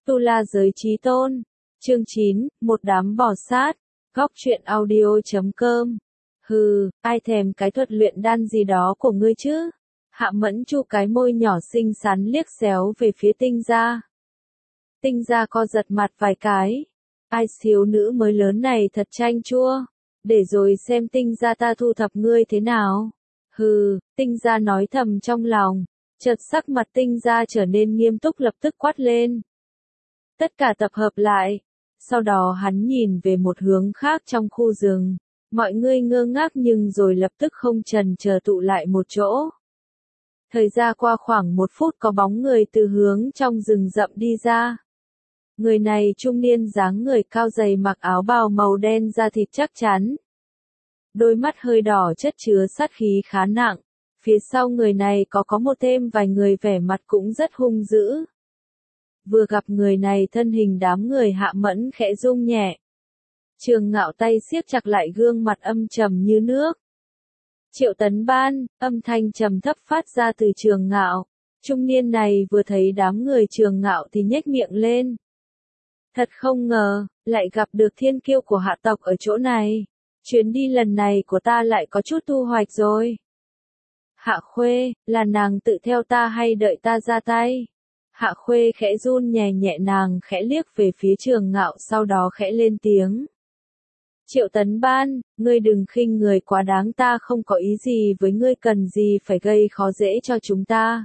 Tu La Giới Chí Tôn. Chương 9, một đám bò sát. Góc truyện audio.com. Hừ, ai thèm cái thuật luyện đan gì đó của ngươi chứ? Hạ Mẫn chu cái môi nhỏ xinh xắn liếc xéo về phía Tinh Gia. Tinh Gia co giật mặt vài cái. Ai thiếu nữ mới lớn này thật chanh chua. Để rồi xem Tinh Gia ta thu thập ngươi thế nào. Hừ, Tinh Gia nói thầm trong lòng. Chợt sắc mặt Tinh Gia trở nên nghiêm túc lập tức quát lên. Tất cả tập hợp lại. Sau đó hắn nhìn về một hướng khác trong khu rừng. Mọi người ngơ ngác nhưng rồi lập tức không chần chờ tụ lại một chỗ. Thời gian qua khoảng 1 phút có bóng người từ hướng trong rừng rậm đi ra. Người này trung niên dáng người cao dày mặc áo bào màu đen da thịt chắc chắn. Đôi mắt hơi đỏ chất chứa sát khí khá nặng. Phía sau người này có một thêm vài người vẻ mặt cũng rất hung dữ. Vừa gặp người này thân hình đám người Hạ Mẫn khẽ rung nhẹ. Trường Ngạo tay siết chặt lại gương mặt âm trầm như nước. Triệu Tấn Ban, âm thanh trầm thấp phát ra từ Trường Ngạo. Trung niên này vừa thấy đám người Trường Ngạo thì nhếch miệng lên. Thật không ngờ, lại gặp được thiên kiêu của hạ tộc ở chỗ này. Chuyến đi lần này của ta lại có chút thu hoạch rồi. Hạ Khuê, là nàng tự theo ta hay đợi ta ra tay? Hạ Khuê khẽ run nhẹ nhẹ, nàng khẽ liếc về phía Trường Ngạo sau đó khẽ lên tiếng. Triệu Tấn Ban, ngươi đừng khinh người quá đáng, ta không có ý gì với ngươi, cần gì phải gây khó dễ cho chúng ta.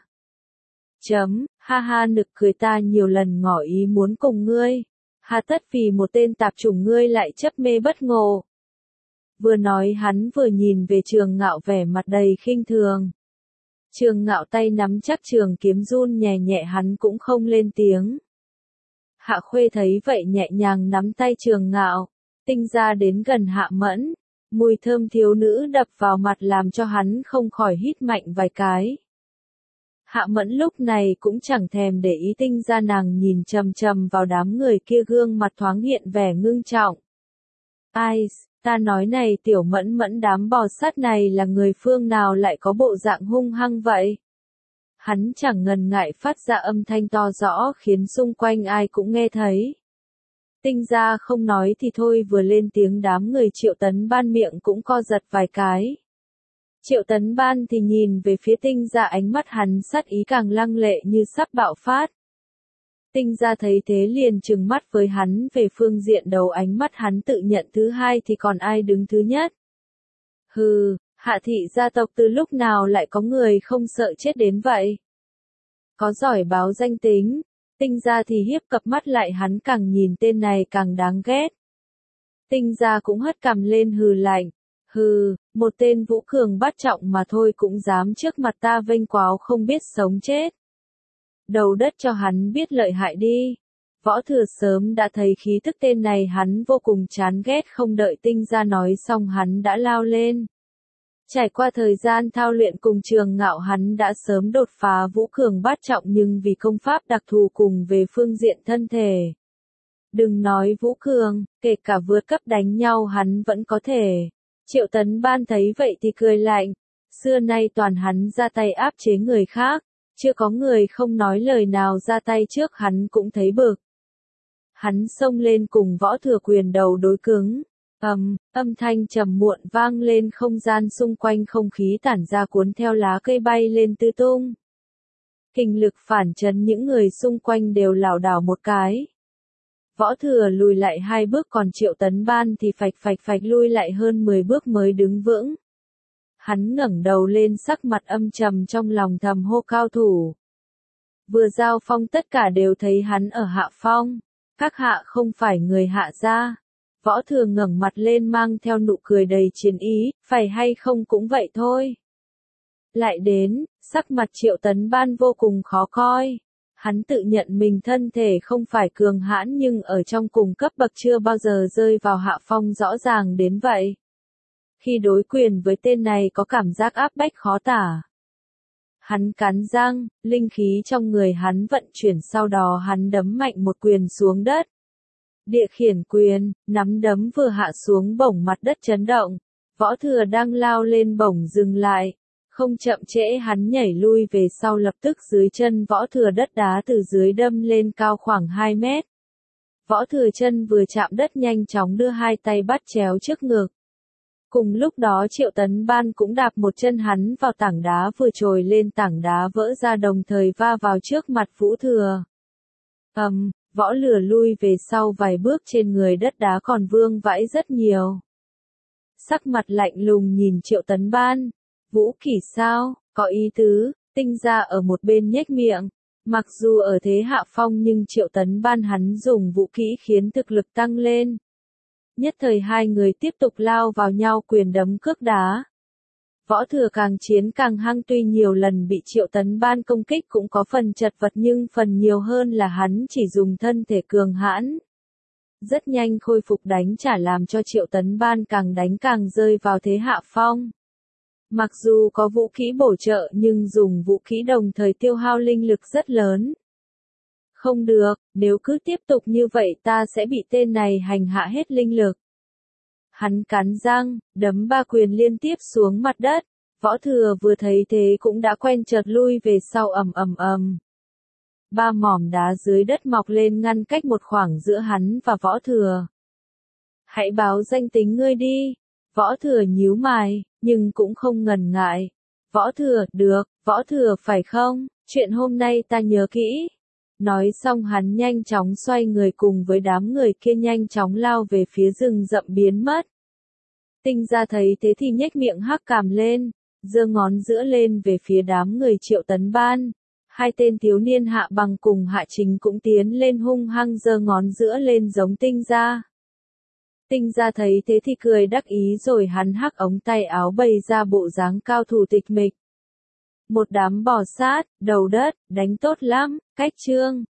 Ha ha, nực cười, ta nhiều lần ngỏ ý muốn cùng ngươi. Hà tất vì một tên tạp chủng ngươi lại chấp mê bất ngộ. Vừa nói hắn vừa nhìn về Trường Ngạo vẻ mặt đầy khinh thường. Trường Ngạo tay nắm chắc trường kiếm run nhẹ nhẹ, hắn cũng không lên tiếng. Hạ Khuê thấy vậy nhẹ nhàng nắm tay Trường Ngạo. Tinh Gia đến gần Hạ Mẫn. Mùi thơm thiếu nữ đập vào mặt làm cho hắn không khỏi hít mạnh vài cái. Hạ Mẫn lúc này cũng chẳng thèm để ý Tinh Gia, nàng nhìn chằm chằm vào đám người kia, gương mặt thoáng hiện vẻ ngưng trọng. Ai, ta nói này Tiểu Mẫn Mẫn, đám bò sát này là người phương nào lại có bộ dạng hung hăng vậy? Hắn chẳng ngần ngại phát ra âm thanh to rõ khiến xung quanh ai cũng nghe thấy. Tinh Gia không nói thì thôi, vừa lên tiếng đám người Triệu Tấn Ban miệng cũng co giật vài cái. Triệu Tấn Ban thì nhìn về phía Tinh Gia, ánh mắt hắn sát ý càng lăng lệ như sắp bạo phát. Tinh Gia thấy thế liền trừng mắt với hắn về phương diện đầu, ánh mắt hắn tự nhận thứ hai thì còn ai đứng thứ nhất. Hừ, Hạ thị gia tộc từ lúc nào lại có người không sợ chết đến vậy? Có giỏi báo danh tính. Tinh Gia thì hiếp cặp mắt lại, hắn càng nhìn tên này càng đáng ghét. Tinh Gia cũng hất cằm lên hừ lạnh. Hừ, một tên vũ cường bát trọng mà thôi cũng dám trước mặt ta vênh quáo không biết sống chết. Đầu đất cho hắn biết lợi hại đi. Võ Thừa sớm đã thấy khí tức tên này, hắn vô cùng chán ghét, không đợi Tinh Gia nói xong hắn đã lao lên. Trải qua thời gian thao luyện cùng Trường Ngạo, hắn đã sớm đột phá vũ cường bát trọng, nhưng vì công pháp đặc thù cùng về phương diện thân thể. Đừng nói vũ cường, kể cả vượt cấp đánh nhau hắn vẫn có thể. Triệu Tấn Ban thấy vậy thì cười lạnh. Xưa nay toàn hắn ra tay áp chế người khác. Chưa có người không nói lời nào ra tay trước, hắn cũng thấy bực. Hắn xông lên cùng Võ Thừa quyền đầu đối cứng. Âm thanh trầm muộn vang lên, không gian xung quanh không khí tản ra cuốn theo lá cây bay lên tứ tung. Kình lực phản chấn, những người xung quanh đều lảo đảo một cái. Võ Thừa lùi lại 2 bước, còn Triệu Tấn Ban thì phạch lui lại hơn 10 bước mới đứng vững. Hắn ngẩng đầu lên, sắc mặt âm trầm, trong lòng thầm hô cao thủ. Vừa giao phong tất cả đều thấy hắn ở hạ phong. Các hạ không phải người Hạ gia. Võ Thừa ngẩng mặt lên mang theo nụ cười đầy chiến ý, phải hay không cũng vậy thôi. Lại đến, sắc mặt Triệu Tấn Ban vô cùng khó coi. Hắn tự nhận mình thân thể không phải cường hãn, nhưng ở trong cùng cấp bậc chưa bao giờ rơi vào hạ phong rõ ràng đến vậy. Khi đối quyền với tên này có cảm giác áp bách khó tả. Hắn cắn răng, linh khí trong người hắn vận chuyển, sau đó hắn đấm mạnh một quyền xuống đất. Địa khiển quyền, nắm đấm vừa hạ xuống bổng mặt đất chấn động. Võ Thừa đang lao lên bổng dừng lại. Không chậm trễ hắn nhảy lui về sau, lập tức dưới chân Võ Thừa đất đá từ dưới đâm lên cao khoảng 2 mét. Võ Thừa chân vừa chạm đất nhanh chóng đưa hai tay bắt chéo trước ngực. Cùng lúc đó Triệu Tấn Ban cũng đạp một chân hắn vào tảng đá vừa trồi lên, tảng đá vỡ ra đồng thời va vào trước mặt Vũ Thừa. Võ Lừa lui về sau vài bước, trên người đất đá còn vương vãi rất nhiều. Sắc mặt lạnh lùng nhìn Triệu Tấn Ban. Vũ Kỷ sao, có ý tứ, Tinh Gia ở một bên nhếch miệng. Mặc dù ở thế hạ phong nhưng Triệu Tấn Ban hắn dùng vũ kỹ khiến thực lực tăng lên. Nhất thời hai người tiếp tục lao vào nhau, quyền đấm cước đá. Võ Thừa càng chiến càng hăng, tuy nhiều lần bị Triệu Tấn Ban công kích cũng có phần chật vật nhưng phần nhiều hơn là hắn chỉ dùng thân thể cường hãn. Rất nhanh khôi phục đánh trả, làm cho Triệu Tấn Ban càng đánh càng rơi vào thế hạ phong. Mặc dù có vũ khí bổ trợ nhưng dùng vũ khí đồng thời tiêu hao linh lực rất lớn. Không được, nếu cứ tiếp tục như vậy ta sẽ bị tên này hành hạ hết linh lực. Hắn cắn răng, đấm ba quyền liên tiếp xuống mặt đất. Võ Thừa vừa thấy thế cũng đã quen, chợt lui về sau, ầm. Ba mỏm đá dưới đất mọc lên ngăn cách một khoảng giữa hắn và Võ Thừa. Hãy báo danh tính ngươi đi. Võ Thừa nhíu mày, nhưng cũng không ngần ngại. Võ Thừa, được, Võ Thừa phải không? Chuyện hôm nay ta nhớ kỹ. Nói xong hắn nhanh chóng xoay người cùng với đám người kia nhanh chóng lao về phía rừng rậm biến mất. Tinh Gia thấy thế thì nhếch miệng hắc cằm lên, giơ ngón giữa lên về phía đám người Triệu Tấn Ban. Hai tên thiếu niên Hạ Bằng cùng Hạ Chính cũng tiến lên hung hăng giơ ngón giữa lên giống Tinh Gia. Tinh Gia thấy thế thì cười đắc ý rồi hắn hắc ống tay áo bày ra bộ dáng cao thủ tịch mịch. Một đám bò sát, đầu đất, đánh tốt lắm, cách chương.